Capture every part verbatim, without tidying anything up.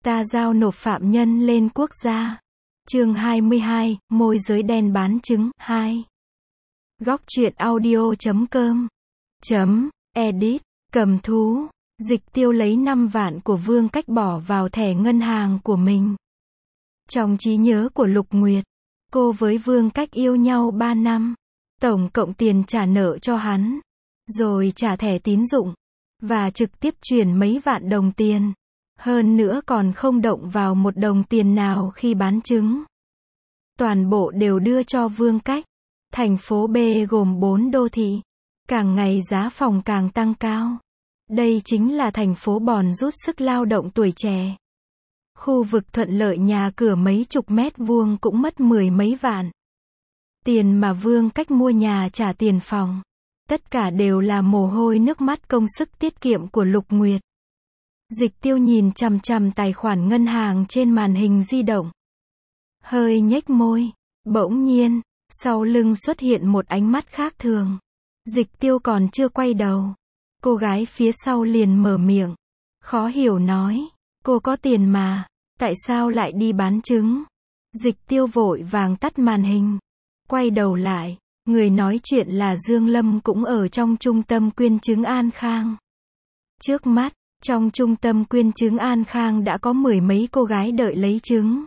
Ta giao nộp phạm nhân lên quốc gia. Chương hai mươi hai, môi giới đen bán trứng, hai. Góc truyện audio chấm com chấm edit, cầm thú. Dịch Tiêu lấy năm vạn của Vương Cách bỏ vào thẻ ngân hàng của mình. Trong trí nhớ của Lục Nguyệt, cô với Vương Cách yêu nhau ba năm. Tổng cộng tiền trả nợ cho hắn, rồi trả thẻ tín dụng, và trực tiếp chuyển mấy vạn đồng tiền. Hơn nữa còn không động vào một đồng tiền nào khi bán trứng. Toàn bộ đều đưa cho Vương Cách. Thành phố B gồm bốn đô thị. Càng ngày giá phòng càng tăng cao. Đây chính là thành phố bòn rút sức lao động tuổi trẻ. Khu vực thuận lợi nhà cửa mấy chục mét vuông cũng mất mười mấy vạn. Tiền mà Vương Cách mua nhà trả tiền phòng. Tất cả đều là mồ hôi nước mắt công sức tiết kiệm của Lục Nguyệt. Dịch Tiêu nhìn chằm chằm tài khoản ngân hàng trên màn hình di động. Hơi nhếch môi. Bỗng nhiên, sau lưng xuất hiện một ánh mắt khác thường. Dịch Tiêu còn chưa quay đầu. Cô gái phía sau liền mở miệng. Khó hiểu nói. Cô có tiền mà. Tại sao lại đi bán trứng? Dịch Tiêu vội vàng tắt màn hình. Quay đầu lại. Người nói chuyện là Dương Lâm cũng ở trong trung tâm quyên trứng An Khang. Trước mắt, trong trung tâm quyên trứng An Khang đã có mười mấy cô gái đợi lấy trứng.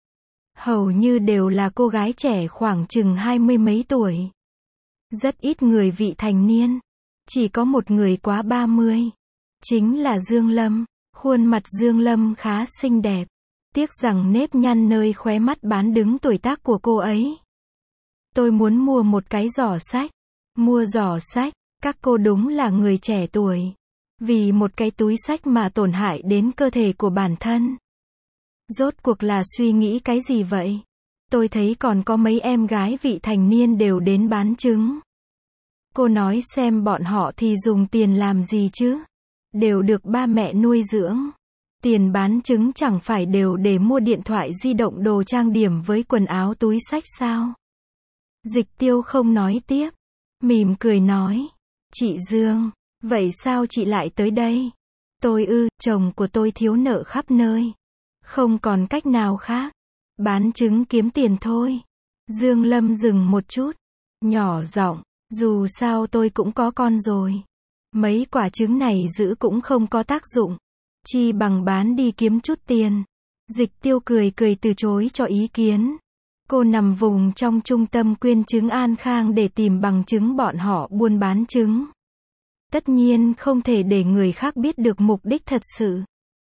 Hầu như đều là cô gái trẻ khoảng chừng hai mươi mấy tuổi. Rất ít người vị thành niên. Chỉ có một người quá ba mươi. Chính là Dương Lâm. Khuôn mặt Dương Lâm khá xinh đẹp. Tiếc rằng nếp nhăn nơi khóe mắt bán đứng tuổi tác của cô ấy. Tôi muốn mua một cái giỏ sách. Mua giỏ sách, các cô đúng là người trẻ tuổi. Vì một cái túi sách mà tổn hại đến cơ thể của bản thân. Rốt cuộc là suy nghĩ cái gì vậy? Tôi thấy còn có mấy em gái vị thành niên đều đến bán trứng. Cô nói xem bọn họ thì dùng tiền làm gì chứ? Đều được ba mẹ nuôi dưỡng. Tiền bán trứng chẳng phải đều để mua điện thoại di động, đồ trang điểm với quần áo, túi sách sao? Dịch Tiêu không nói tiếp. Mỉm cười nói. Chị Dương, vậy sao chị lại tới đây? Tôi ư, chồng của tôi thiếu nợ khắp nơi. Không còn cách nào khác. Bán trứng kiếm tiền thôi. Dương Lâm dừng một chút. Nhỏ giọng, dù sao tôi cũng có con rồi. Mấy quả trứng này giữ cũng không có tác dụng. Chi bằng bán đi kiếm chút tiền. Dịch Tiêu cười cười từ chối cho ý kiến. Cô nằm vùng trong trung tâm quyên trứng An Khang để tìm bằng chứng bọn họ buôn bán trứng. Tất nhiên không thể để người khác biết được mục đích thật sự.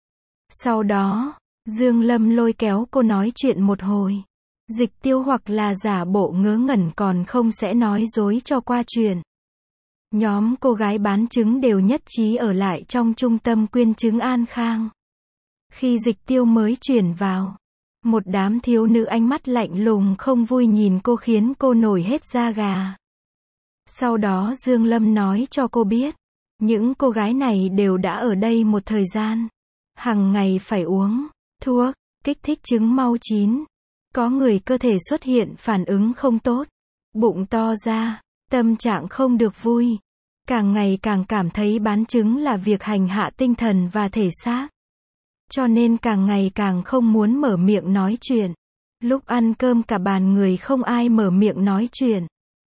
Sau đó, Dương Lâm lôi kéo cô nói chuyện một hồi. Dịch Tiêu hoặc là giả bộ ngớ ngẩn còn không sẽ nói dối cho qua chuyện. Nhóm cô gái bán trứng đều nhất trí ở lại trong trung tâm quyên trứng An Khang. Khi Dịch Tiêu mới chuyển vào, một đám thiếu nữ ánh mắt lạnh lùng không vui nhìn cô khiến cô nổi hết da gà. Sau đó Dương Lâm nói cho cô biết, những cô gái này đều đã ở đây một thời gian. Hằng ngày phải uống thuốc kích thích trứng mau chín. Có người cơ thể xuất hiện phản ứng không tốt, bụng to ra, tâm trạng không được vui. Càng ngày càng cảm thấy bán trứng là việc hành hạ tinh thần và thể xác. Cho nên càng ngày càng không muốn mở miệng nói chuyện. Lúc ăn cơm cả bàn người không ai mở miệng nói chuyện.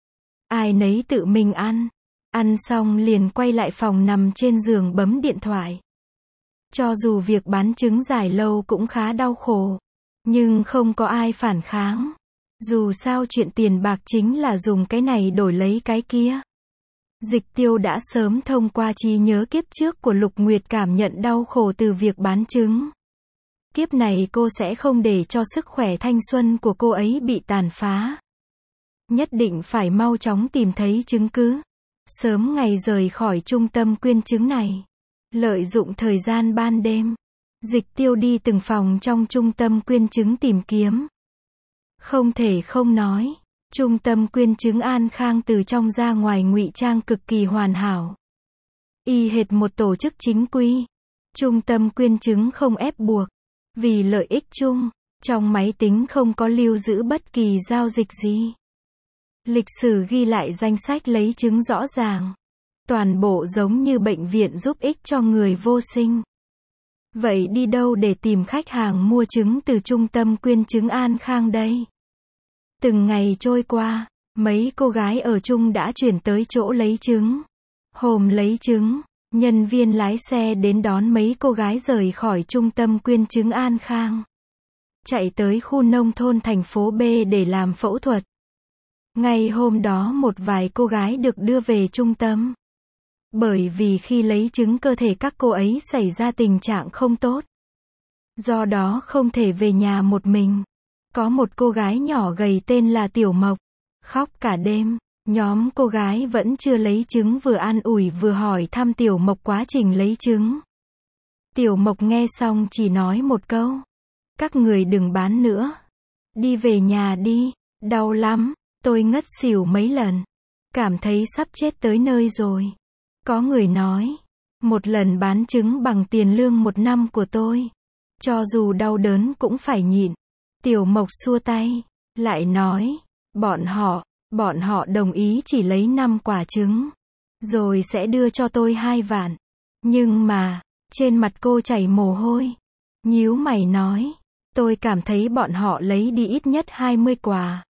Ai nấy tự mình ăn. Ăn xong liền quay lại phòng nằm trên giường bấm điện thoại. Cho dù việc bán trứng dài lâu cũng khá đau khổ. Nhưng không có ai phản kháng. Dù sao chuyện tiền bạc chính là dùng cái này đổi lấy cái kia. Dịch Tiêu đã sớm thông qua trí nhớ kiếp trước của Lục Nguyệt cảm nhận đau khổ từ việc bán trứng. Kiếp này cô sẽ không để cho sức khỏe thanh xuân của cô ấy bị tàn phá. Nhất định phải mau chóng tìm thấy chứng cứ. Sớm ngày rời khỏi trung tâm quyên trứng này. Lợi dụng thời gian ban đêm, Dịch Tiêu đi từng phòng trong trung tâm quyên trứng tìm kiếm. Không thể không nói, trung tâm quyên trứng An Khang từ trong ra ngoài ngụy trang cực kỳ hoàn hảo. Y hệt một tổ chức chính quy. Trung tâm quyên trứng không ép buộc. Vì lợi ích chung, trong máy tính không có lưu giữ bất kỳ giao dịch gì. Lịch sử ghi lại danh sách lấy trứng rõ ràng. Toàn bộ giống như bệnh viện giúp ích cho người vô sinh. Vậy đi đâu để tìm khách hàng mua trứng từ trung tâm quyên trứng An Khang đây? Từng ngày trôi qua, mấy cô gái ở chung đã chuyển tới chỗ lấy trứng. Hôm lấy trứng, nhân viên lái xe đến đón mấy cô gái rời khỏi trung tâm quyên trứng An Khang. Chạy tới khu nông thôn thành phố B để làm phẫu thuật. Ngày hôm đó một vài cô gái được đưa về trung tâm. Bởi vì khi lấy trứng cơ thể các cô ấy xảy ra tình trạng không tốt. Do đó không thể về nhà một mình. Có một cô gái nhỏ gầy tên là Tiểu Mộc. Khóc cả đêm. Nhóm cô gái vẫn chưa lấy trứng vừa an ủi vừa hỏi thăm Tiểu Mộc quá trình lấy trứng. Tiểu Mộc nghe xong chỉ nói một câu. Các người đừng bán nữa. Đi về nhà đi. Đau lắm. Tôi ngất xỉu mấy lần. Cảm thấy sắp chết tới nơi rồi. Có người nói. Một lần bán trứng bằng tiền lương một năm của tôi. Cho dù đau đớn cũng phải nhịn. Tiểu Mộc xua tay. Lại nói. Bọn họ. Bọn họ đồng ý chỉ lấy năm quả trứng. Rồi sẽ đưa cho tôi hai vạn. Nhưng mà. Trên mặt cô chảy mồ hôi. Nhíu mày nói. Tôi cảm thấy bọn họ lấy đi ít nhất hai mươi quả.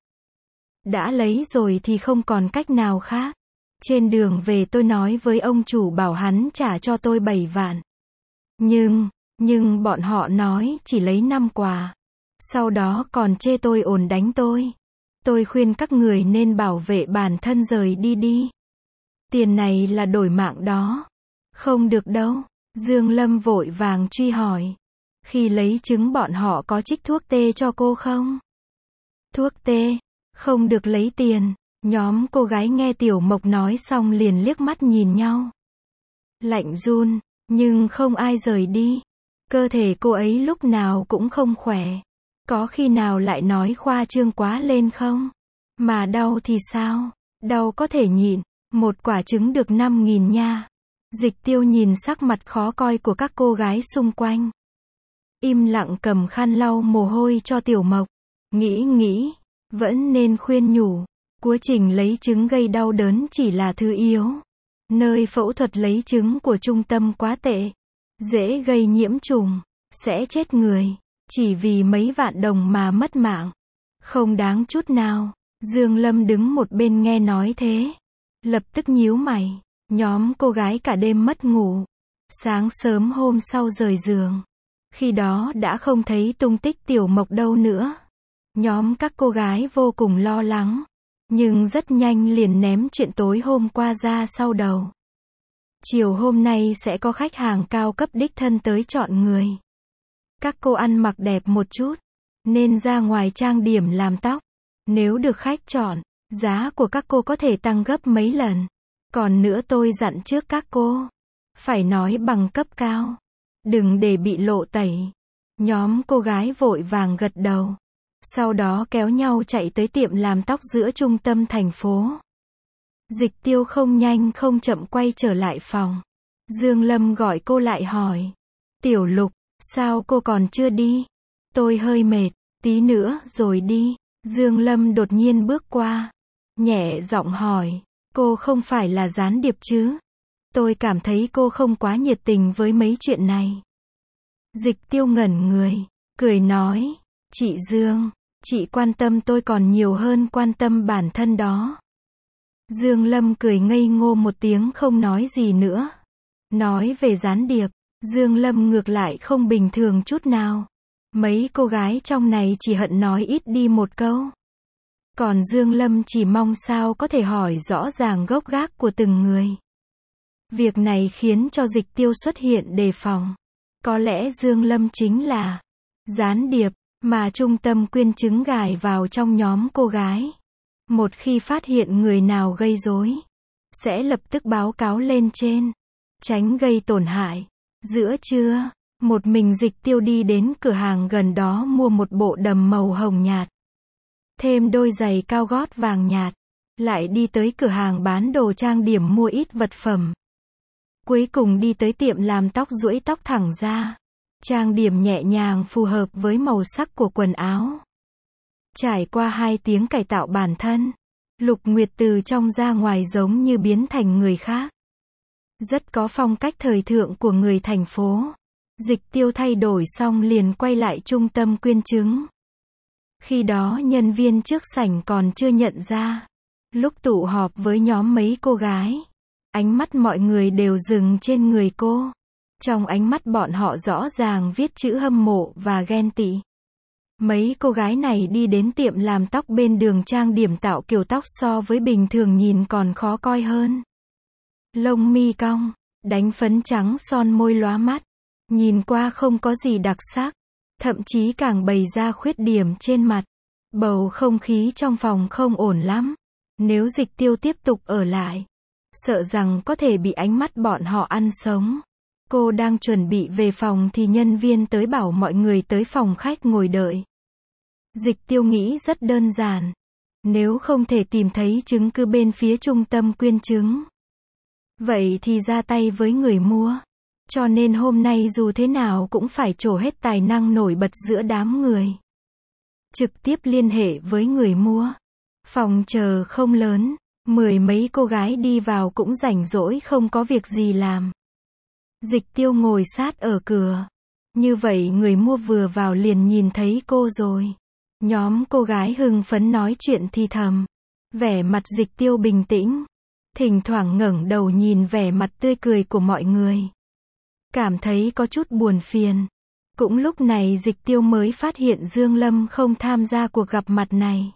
Đã lấy rồi thì không còn cách nào khác. Trên đường về tôi nói với ông chủ bảo hắn trả cho tôi bảy vạn. Nhưng, nhưng bọn họ nói chỉ lấy năm quả. Sau đó còn chê tôi ồn đánh tôi. Tôi khuyên các người nên bảo vệ bản thân rời đi đi. Tiền này là đổi mạng đó. Không được đâu. Dương Lâm vội vàng truy hỏi. Khi lấy trứng bọn họ có trích thuốc tê cho cô không? Thuốc tê? Không được lấy tiền. Nhóm cô gái nghe Tiểu Mộc nói xong liền liếc mắt nhìn nhau. Lạnh run, nhưng không ai rời đi. Cơ thể cô ấy lúc nào cũng không khỏe. Có khi nào lại nói khoa trương quá lên không? Mà đau thì sao? Đau có thể nhịn. Một quả trứng được năm nghìn nha. Dịch Tiêu nhìn sắc mặt khó coi của các cô gái xung quanh. Im lặng cầm khăn lau mồ hôi cho Tiểu Mộc. Nghĩ nghĩ, vẫn nên khuyên nhủ. Quá trình lấy trứng gây đau đớn chỉ là thứ yếu. Nơi phẫu thuật lấy trứng của trung tâm quá tệ. Dễ gây nhiễm trùng. Sẽ chết người. Chỉ vì mấy vạn đồng mà mất mạng. Không đáng chút nào. Dương Lâm đứng một bên nghe nói thế. Lập tức nhíu mày. Nhóm cô gái cả đêm mất ngủ. Sáng sớm hôm sau rời giường. Khi đó đã không thấy tung tích Tiểu Mộc đâu nữa. Nhóm các cô gái vô cùng lo lắng. Nhưng rất nhanh liền ném chuyện tối hôm qua ra sau đầu. Chiều hôm nay sẽ có khách hàng cao cấp đích thân tới chọn người. Các cô ăn mặc đẹp một chút. Nên ra ngoài trang điểm làm tóc. Nếu được khách chọn, giá của các cô có thể tăng gấp mấy lần. Còn nữa tôi dặn trước các cô. Phải nói bằng cấp cao. Đừng để bị lộ tẩy. Nhóm cô gái vội vàng gật đầu. Sau đó kéo nhau chạy tới tiệm làm tóc giữa trung tâm thành phố. Dịch Tiêu không nhanh không chậm quay trở lại phòng. Dương Lâm gọi cô lại hỏi. Tiểu Lục, sao cô còn chưa đi? Tôi hơi mệt, tí nữa rồi đi. Dương Lâm đột nhiên bước qua. Nhẹ giọng hỏi. Cô không phải là gián điệp chứ? Tôi cảm thấy cô không quá nhiệt tình với mấy chuyện này. Dịch Tiêu ngẩn người, cười nói. Chị Dương, chị quan tâm tôi còn nhiều hơn quan tâm bản thân đó. Dương Lâm cười ngây ngô một tiếng không nói gì nữa. Nói về gián điệp, Dương Lâm ngược lại không bình thường chút nào. Mấy cô gái trong này chỉ hận nói ít đi một câu. Còn Dương Lâm chỉ mong sao có thể hỏi rõ ràng gốc gác của từng người. Việc này khiến cho Dịch Tiêu xuất hiện đề phòng. Có lẽ Dương Lâm chính là gián điệp mà trung tâm quyên trứng gài vào trong nhóm cô gái. Một khi phát hiện người nào gây rối, sẽ lập tức báo cáo lên trên, tránh gây tổn hại. Giữa trưa, một mình Dịch Tiêu đi đến cửa hàng gần đó mua một bộ đầm màu hồng nhạt. Thêm đôi giày cao gót vàng nhạt. Lại đi tới cửa hàng bán đồ trang điểm mua ít vật phẩm. Cuối cùng đi tới tiệm làm tóc duỗi tóc thẳng ra. Trang điểm nhẹ nhàng phù hợp với màu sắc của quần áo. Trải qua hai tiếng cải tạo bản thân, Lục Nguyệt từ trong ra ngoài giống như biến thành người khác. Rất có phong cách thời thượng của người thành phố. Dịch Tiêu thay đổi xong liền quay lại trung tâm quyên chứng. Khi đó nhân viên trước sảnh còn chưa nhận ra. Lúc tụ họp với nhóm mấy cô gái, ánh mắt mọi người đều dừng trên người cô. Trong ánh mắt bọn họ rõ ràng viết chữ hâm mộ và ghen tị. Mấy cô gái này đi đến tiệm làm tóc bên đường trang điểm tạo kiểu tóc so với bình thường nhìn còn khó coi hơn. Lông mi cong, đánh phấn trắng son môi lóa mắt. Nhìn qua không có gì đặc sắc, thậm chí càng bày ra khuyết điểm trên mặt. Bầu không khí trong phòng không ổn lắm. Nếu Dịch Tiêu tiếp tục ở lại, sợ rằng có thể bị ánh mắt bọn họ ăn sống. Cô đang chuẩn bị về phòng thì nhân viên tới bảo mọi người tới phòng khách ngồi đợi. Dịch Tiêu nghĩ rất đơn giản. Nếu không thể tìm thấy chứng cứ bên phía trung tâm quyên chứng, vậy thì ra tay với người mua. Cho nên hôm nay dù thế nào cũng phải trổ hết tài năng nổi bật giữa đám người. Trực tiếp liên hệ với người mua. Phòng chờ không lớn, mười mấy cô gái đi vào cũng rảnh rỗi không có việc gì làm. Dịch Tiêu ngồi sát ở cửa. Như vậy người mua vừa vào liền nhìn thấy cô rồi. Nhóm cô gái hưng phấn nói chuyện thì thầm. Vẻ mặt Dịch Tiêu bình tĩnh. Thỉnh thoảng ngẩng đầu nhìn vẻ mặt tươi cười của mọi người. Cảm thấy có chút buồn phiền. Cũng lúc này Dịch Tiêu mới phát hiện Dương Lâm không tham gia cuộc gặp mặt này.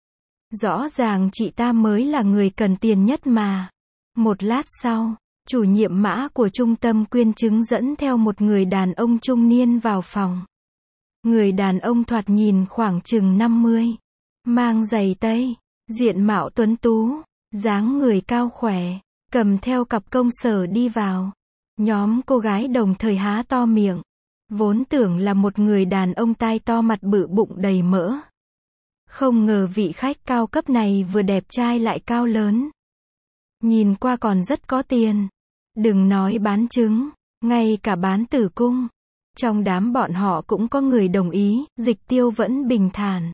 Rõ ràng chị ta mới là người cần tiền nhất mà. Một lát sau, chủ nhiệm mã của trung tâm quyên chứng dẫn theo một người đàn ông trung niên vào phòng. Người đàn ông thoạt nhìn khoảng chừng năm mươi. Mang giày tây, diện mạo tuấn tú, dáng người cao khỏe, cầm theo cặp công sở đi vào. Nhóm cô gái đồng thời há to miệng. Vốn tưởng là một người đàn ông tai to mặt bự bụng đầy mỡ. Không ngờ vị khách cao cấp này vừa đẹp trai lại cao lớn. Nhìn qua còn rất có tiền. Đừng nói bán trứng, ngay cả bán tử cung. Trong đám bọn họ cũng có người đồng ý, Dịch Tiêu vẫn bình thản.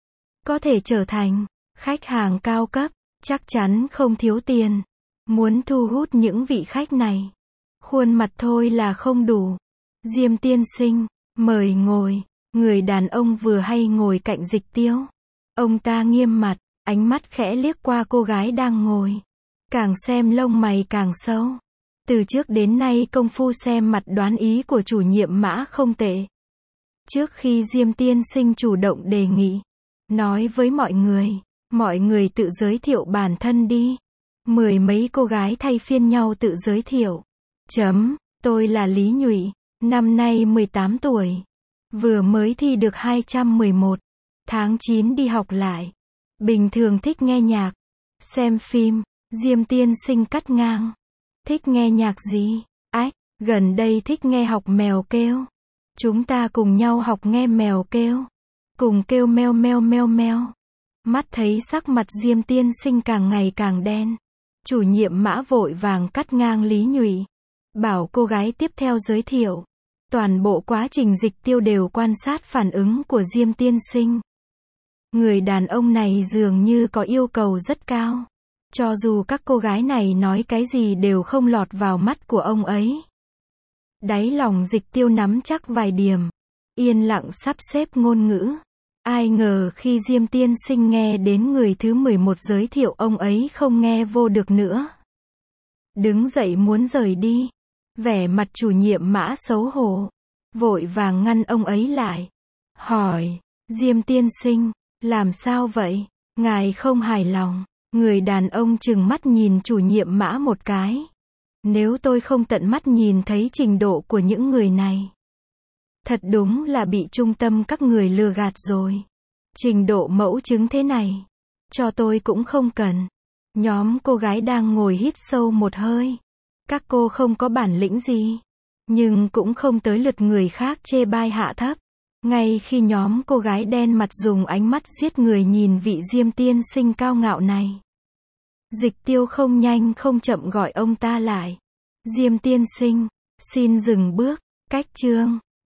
Có thể trở thành khách hàng cao cấp, chắc chắn không thiếu tiền. Muốn thu hút những vị khách này, khuôn mặt thôi là không đủ. Diêm tiên sinh, mời ngồi. Người đàn ông vừa hay ngồi cạnh Dịch Tiêu. Ông ta nghiêm mặt, ánh mắt khẽ liếc qua cô gái đang ngồi. Càng xem lông mày càng sâu. Từ trước đến nay công phu xem mặt đoán ý của chủ nhiệm mã không tệ. Trước khi Diêm tiên sinh chủ động đề nghị, nói với mọi người, mọi người tự giới thiệu bản thân đi. Mười mấy cô gái thay phiên nhau tự giới thiệu. Chấm, tôi là Lý Nhụy, năm nay mười tám tuổi. Vừa mới thi được hai trăm mười một. Tháng chín đi học lại. Bình thường thích nghe nhạc, xem phim. Diêm tiên sinh cắt ngang. Thích nghe nhạc gì? Ách, gần đây thích nghe học mèo kêu. Chúng ta cùng nhau học nghe mèo kêu. Cùng kêu meo meo meo meo. Mắt thấy sắc mặt Diêm tiên sinh càng ngày càng đen. Chủ nhiệm mã vội vàng cắt ngang Lý Nhụy. Bảo cô gái tiếp theo giới thiệu. Toàn bộ quá trình Dịch Tiêu đều quan sát phản ứng của Diêm tiên sinh. Người đàn ông này dường như có yêu cầu rất cao. Cho dù các cô gái này nói cái gì đều không lọt vào mắt của ông ấy. Đáy lòng Dịch Tiêu nắm chắc vài điểm. Yên lặng sắp xếp ngôn ngữ. Ai ngờ khi Diêm tiên sinh nghe đến người thứ mười một giới thiệu ông ấy không nghe vô được nữa. Đứng dậy muốn rời đi. Vẻ mặt chủ nhiệm mã xấu hổ. Vội vàng ngăn ông ấy lại. Hỏi, Diêm tiên sinh, làm sao vậy? Ngài không hài lòng. Người đàn ông trừng mắt nhìn chủ nhiệm mã một cái. Nếu tôi không tận mắt nhìn thấy trình độ của những người này, thật đúng là bị trung tâm các người lừa gạt rồi. Trình độ mẫu chứng thế này, cho tôi cũng không cần. Nhóm cô gái đang ngồi hít sâu một hơi. Các cô không có bản lĩnh gì, nhưng cũng không tới lượt người khác chê bai hạ thấp. Ngay khi nhóm cô gái đen mặt dùng ánh mắt giết người nhìn vị Diêm tiên sinh cao ngạo này, Dịch Tiêu không nhanh không chậm gọi ông ta lại. Diêm tiên sinh, xin dừng bước, cách chương.